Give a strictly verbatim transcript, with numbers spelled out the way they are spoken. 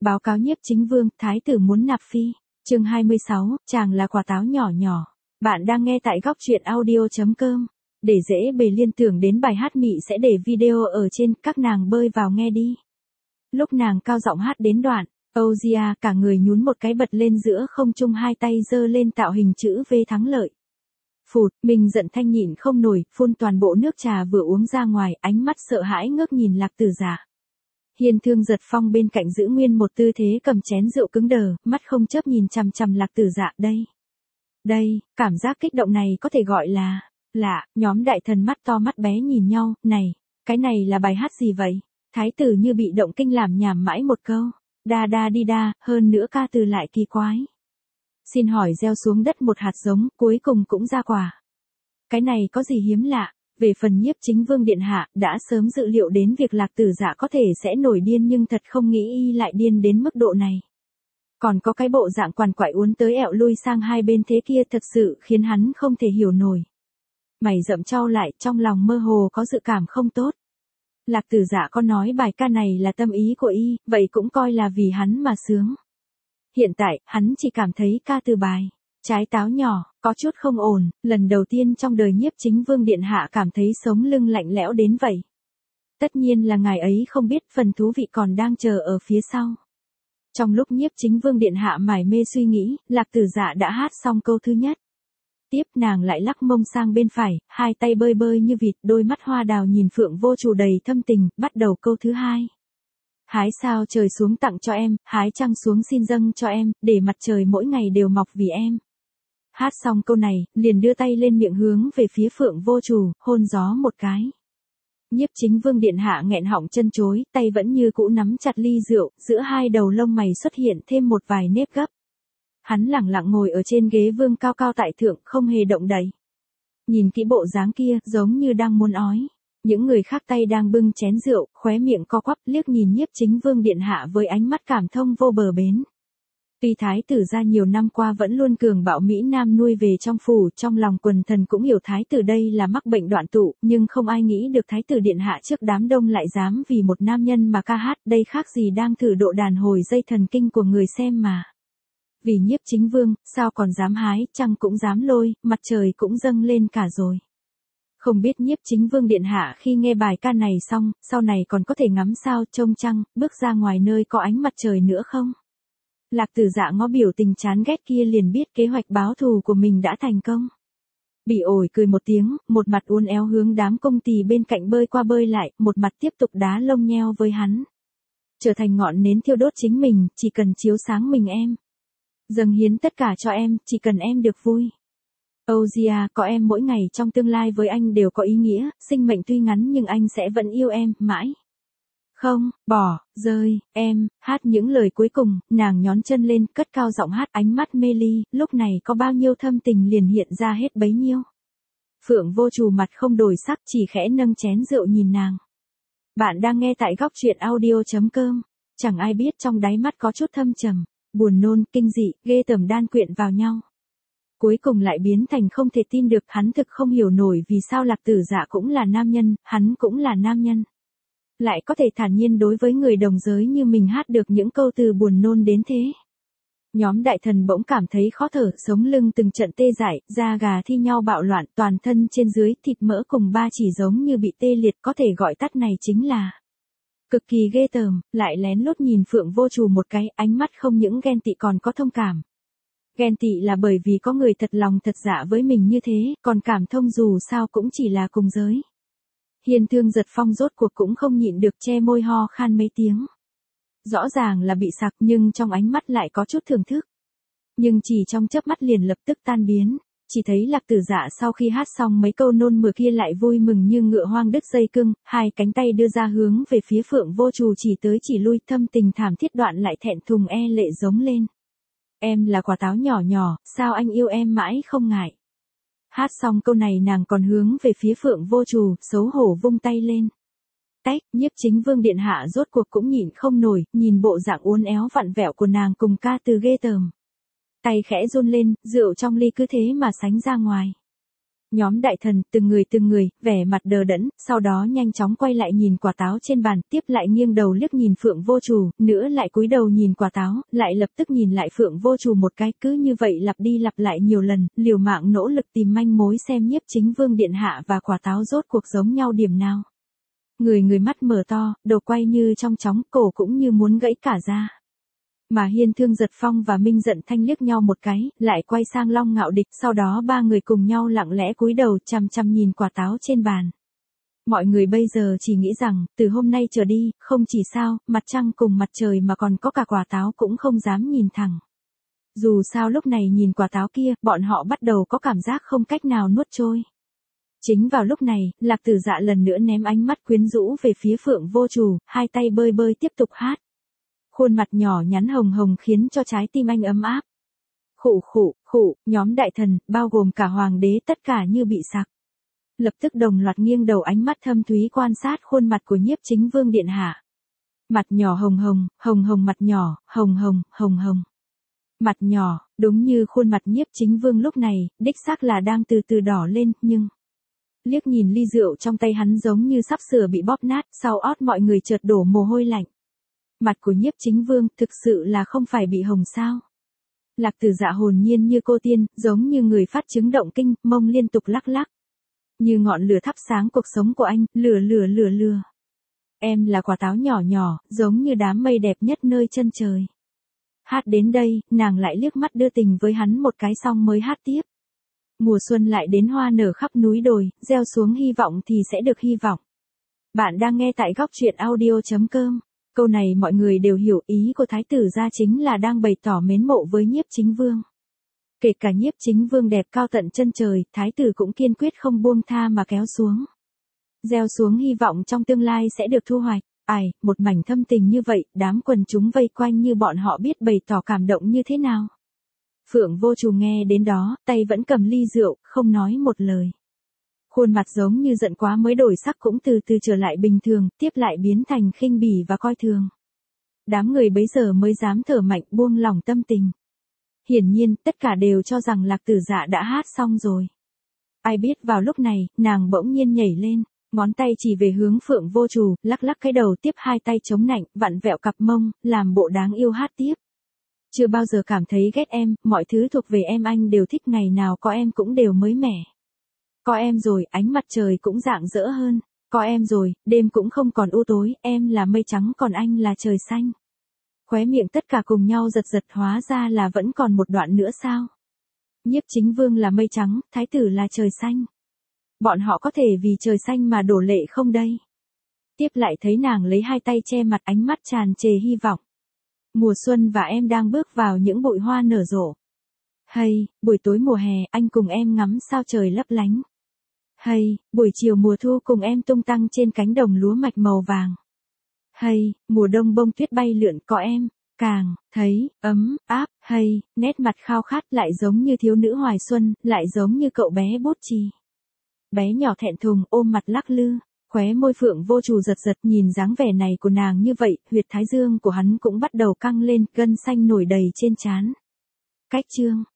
Báo cáo nhiếp chính vương, thái tử muốn nạp phi. Chương hai mươi sáu, chàng là quả táo nhỏ nhỏ. Bạn đang nghe tại góc truyện audio chấm com. Để dễ bề liên tưởng đến bài hát Mị sẽ để video ở trên, các nàng bơi vào nghe đi. Lúc nàng cao giọng hát đến đoạn, Ozia cả người nhún một cái bật lên giữa không trung, hai tay giơ lên tạo hình chữ V thắng lợi. Phụt, mình giận thanh nhịn không nổi, phun toàn bộ nước trà vừa uống ra ngoài, ánh mắt sợ hãi ngước nhìn Lạc Tử Dạ. Hiên Thương Giật Phong bên cạnh giữ nguyên một tư thế cầm chén rượu cứng đờ, mắt không chớp nhìn chằm chằm Lạc Tử Dạ. Đây, đây, cảm giác kích động này có thể gọi là lạ. Nhóm đại thần mắt to mắt bé nhìn nhau, này, cái này là bài hát gì vậy? Thái tử như bị động kinh làm nhảm mãi một câu, đa đa đi đa, hơn nữa ca từ lại kỳ quái. Xin hỏi gieo xuống đất một hạt giống, cuối cùng cũng ra quả. Cái này có gì hiếm lạ? Về phần nhiếp chính vương điện hạ, đã sớm dự liệu đến việc Lạc Tử Dạ có thể sẽ nổi điên, nhưng thật không nghĩ y lại điên đến mức độ này. Còn có cái bộ dạng quằn quại uốn tới ẹo lui sang hai bên thế kia thật sự khiến hắn không thể hiểu nổi. Mày rậm trao lại, trong lòng mơ hồ có dự cảm không tốt. Lạc Tử Dạ có nói bài ca này là tâm ý của y, vậy cũng coi là vì hắn mà sướng. Hiện tại, hắn chỉ cảm thấy ca từ bài Trái táo nhỏ, có chút không ổn, lần đầu tiên trong đời nhiếp chính vương điện hạ cảm thấy sống lưng lạnh lẽo đến vậy. Tất nhiên là ngài ấy không biết phần thú vị còn đang chờ ở phía sau. Trong lúc nhiếp chính vương điện hạ mải mê suy nghĩ, Lạc Tử Dạ đã hát xong câu thứ nhất. Tiếp nàng lại lắc mông sang bên phải, hai tay bơi bơi như vịt, đôi mắt hoa đào nhìn Phượng Vô Trù đầy thâm tình, bắt đầu câu thứ hai. Hái sao trời xuống tặng cho em, hái trăng xuống xin dâng cho em, để mặt trời mỗi ngày đều mọc vì em. Hát xong câu này, liền đưa tay lên miệng hướng về phía Phượng Vô Trù, hôn gió một cái. Nhiếp chính vương điện hạ nghẹn họng chân chối, tay vẫn như cũ nắm chặt ly rượu, giữa hai đầu lông mày xuất hiện thêm một vài nếp gấp. Hắn lẳng lặng ngồi ở trên ghế vương cao cao tại thượng, không hề động đậy. Nhìn kỹ bộ dáng kia, giống như đang muốn ói. Những người khác tay đang bưng chén rượu, khóe miệng co quắp, liếc nhìn nhiếp chính vương điện hạ với ánh mắt cảm thông vô bờ bến. Tuy thái tử gia nhiều năm qua vẫn luôn cường bạo Mỹ Nam nuôi về trong phủ, trong lòng quần thần cũng hiểu thái tử đây là mắc bệnh đoạn tụ, nhưng không ai nghĩ được thái tử điện hạ trước đám đông lại dám vì một nam nhân mà ca hát, đây khác gì đang thử độ đàn hồi dây thần kinh của người xem mà. Vì nhiếp chính vương, sao còn dám hái, trăng cũng dám lôi, mặt trời cũng dâng lên cả rồi. Không biết nhiếp chính vương điện hạ khi nghe bài ca này xong, sau này còn có thể ngắm sao trông trăng, bước ra ngoài nơi có ánh mặt trời nữa không? Lạc Tử Dạ ngó biểu tình chán ghét kia liền biết kế hoạch báo thù của mình đã thành công. Bị ổi cười một tiếng, một mặt uốn éo hướng đám công tỳ bên cạnh bơi qua bơi lại, một mặt tiếp tục đá lông nheo với hắn. Trở thành ngọn nến thiêu đốt chính mình, chỉ cần chiếu sáng mình em. Dâng hiến tất cả cho em, chỉ cần em được vui. Ozia, có em mỗi ngày trong tương lai với anh đều có ý nghĩa, sinh mệnh tuy ngắn nhưng anh sẽ vẫn yêu em, mãi. Không, bỏ, rơi, em, hát những lời cuối cùng, nàng nhón chân lên, cất cao giọng hát, ánh mắt mê ly, lúc này có bao nhiêu thâm tình liền hiện ra hết bấy nhiêu. Phượng Vô Trù mặt không đổi sắc, chỉ khẽ nâng chén rượu nhìn nàng. Bạn đang nghe tại góc truyện audio chấm com, chẳng ai biết trong đáy mắt có chút thâm trầm, buồn nôn, kinh dị, ghê tởm đan quyện vào nhau. Cuối cùng lại biến thành không thể tin được, hắn thực không hiểu nổi vì sao Lạc Tử Dạ cũng là nam nhân, hắn cũng là nam nhân. Lại có thể thản nhiên đối với người đồng giới như mình hát được những câu từ buồn nôn đến thế. Nhóm đại thần bỗng cảm thấy khó thở, sống lưng từng trận tê dại, da gà thi nhau bạo loạn, toàn thân trên dưới thịt mỡ cùng ba chỉ giống như bị tê liệt, có thể gọi tắt này chính là cực kỳ ghê tởm. Lại lén lút nhìn Phượng Vô Trù một cái, ánh mắt không những ghen tị còn có thông cảm. Ghen tị là bởi vì có người thật lòng thật dạ với mình như thế, còn cảm thông dù sao cũng chỉ là cùng giới. Hiên Thương Giật Phong rốt cuộc cũng không nhịn được che môi ho khan mấy tiếng. Rõ ràng là bị sặc nhưng trong ánh mắt lại có chút thưởng thức. Nhưng chỉ trong chớp mắt liền lập tức tan biến, chỉ thấy Lạc Tử Dạ sau khi hát xong mấy câu nôn mửa kia lại vui mừng như ngựa hoang đứt dây cưng, hai cánh tay đưa ra hướng về phía Phượng Vô Trù chỉ tới chỉ lui, thâm tình thảm thiết đoạn lại thẹn thùng e lệ giống lên. Em là quả táo nhỏ nhỏ, sao anh yêu em mãi không ngại. Hát xong câu này nàng còn hướng về phía Phượng Vô Trù, xấu hổ vung tay lên. Tách, nhiếp chính vương điện hạ rốt cuộc cũng nhịn không nổi, nhìn bộ dạng uốn éo vặn vẹo của nàng cùng ca từ ghê tởm. Tay khẽ run lên, rượu trong ly cứ thế mà sánh ra ngoài. Nhóm đại thần, từng người từng người, vẻ mặt đờ đẫn, sau đó nhanh chóng quay lại nhìn quả táo trên bàn, tiếp lại nghiêng đầu liếc nhìn Phượng Vô Trù, nữa lại cúi đầu nhìn quả táo, lại lập tức nhìn lại Phượng Vô Trù một cái, cứ như vậy lặp đi lặp lại nhiều lần, liều mạng nỗ lực tìm manh mối xem Nhiếp Chính Vương điện hạ và quả táo rốt cuộc giống nhau điểm nào. Người người mắt mở to, đầu quay như trong chóng, cổ cũng như muốn gãy cả ra. Mà Hiên Thương Giật Phong và Minh Giận Thanh liếc nhau một cái, lại quay sang Long Ngạo Địch, sau đó ba người cùng nhau lặng lẽ cúi đầu chằm chằm nhìn quả táo trên bàn. Mọi người bây giờ chỉ nghĩ rằng, từ hôm nay trở đi, không chỉ sao, mặt trăng cùng mặt trời mà còn có cả quả táo cũng không dám nhìn thẳng. Dù sao lúc này nhìn quả táo kia, bọn họ bắt đầu có cảm giác không cách nào nuốt trôi. Chính vào lúc này, Lạc Tử Dạ lần nữa ném ánh mắt quyến rũ về phía Phượng Vô Trù, hai tay bơi bơi tiếp tục hát. Khuôn mặt nhỏ nhắn hồng hồng khiến cho trái tim anh ấm áp. Khụ khụ, khụ, nhóm đại thần, bao gồm cả hoàng đế tất cả như bị sặc. Lập tức đồng loạt nghiêng đầu ánh mắt thâm thúy quan sát khuôn mặt của Nhiếp Chính Vương điện hạ. Mặt nhỏ hồng hồng, hồng hồng mặt nhỏ, hồng hồng, hồng hồng. Mặt nhỏ, đúng như khuôn mặt Nhiếp Chính Vương lúc này, đích xác là đang từ từ đỏ lên, nhưng... Liếc nhìn ly rượu trong tay hắn giống như sắp sửa bị bóp nát, sau ót mọi người chợt đổ mồ hôi lạnh. Mặt của Nhiếp Chính Vương thực sự là không phải bị hồng sao. Lạc Tử Dạ hồn nhiên như cô tiên, giống như người phát chứng động kinh, mông liên tục lắc lắc. Như ngọn lửa thắp sáng cuộc sống của anh, lửa lửa lửa lửa. Em là quả táo nhỏ nhỏ, giống như đám mây đẹp nhất nơi chân trời. Hát đến đây, nàng lại liếc mắt đưa tình với hắn một cái xong mới hát tiếp. Mùa xuân lại đến hoa nở khắp núi đồi, gieo xuống hy vọng thì sẽ được hy vọng. Bạn đang nghe tại góc truyện audio chấm com. Câu này mọi người đều hiểu, ý của thái tử gia chính là đang bày tỏ mến mộ với Nhiếp Chính Vương. Kể cả Nhiếp Chính Vương đẹp cao tận chân trời, thái tử cũng kiên quyết không buông tha mà kéo xuống. Gieo xuống hy vọng trong tương lai sẽ được thu hoạch. Ai, một mảnh thâm tình như vậy, đám quần chúng vây quanh như bọn họ biết bày tỏ cảm động như thế nào. Phượng Vô Trù nghe đến đó, tay vẫn cầm ly rượu, không nói một lời. Khuôn mặt giống như giận quá mới đổi sắc cũng từ từ trở lại bình thường, tiếp lại biến thành khinh bỉ và coi thường. Đám người bấy giờ mới dám thở mạnh buông lỏng tâm tình. Hiển nhiên, tất cả đều cho rằng Lạc Tử Dạ đã hát xong rồi. Ai biết vào lúc này, nàng bỗng nhiên nhảy lên, ngón tay chỉ về hướng Phượng Vô Trù, lắc lắc cái đầu tiếp hai tay chống nạnh, vặn vẹo cặp mông, làm bộ đáng yêu hát tiếp. Chưa bao giờ cảm thấy ghét em, mọi thứ thuộc về em anh đều thích, ngày nào có em cũng đều mới mẻ. Có em rồi, ánh mặt trời cũng rạng rỡ hơn. Có em rồi, đêm cũng không còn u tối, em là mây trắng còn anh là trời xanh. Khóe miệng tất cả cùng nhau giật giật, hóa ra là vẫn còn một đoạn nữa sao. Nhiếp Chính Vương là mây trắng, thái tử là trời xanh. Bọn họ có thể vì trời xanh mà đổ lệ không đây? Tiếp lại thấy nàng lấy hai tay che mặt, ánh mắt tràn trề hy vọng. Mùa xuân và em đang bước vào những bụi hoa nở rộ. Hay, buổi tối mùa hè, anh cùng em ngắm sao trời lấp lánh. Hay, buổi chiều mùa thu cùng em tung tăng trên cánh đồng lúa mạch màu vàng. Hay, mùa đông bông tuyết bay lượn, có em, càng thấy ấm áp. Hay, nét mặt khao khát lại giống như thiếu nữ hoài xuân, lại giống như cậu bé bút chì. Bé nhỏ thẹn thùng ôm mặt lắc lư, khóe môi Phượng Vô Trù giật giật, nhìn dáng vẻ này của nàng như vậy, huyệt thái dương của hắn cũng bắt đầu căng lên, gân xanh nổi đầy trên trán. Cách chương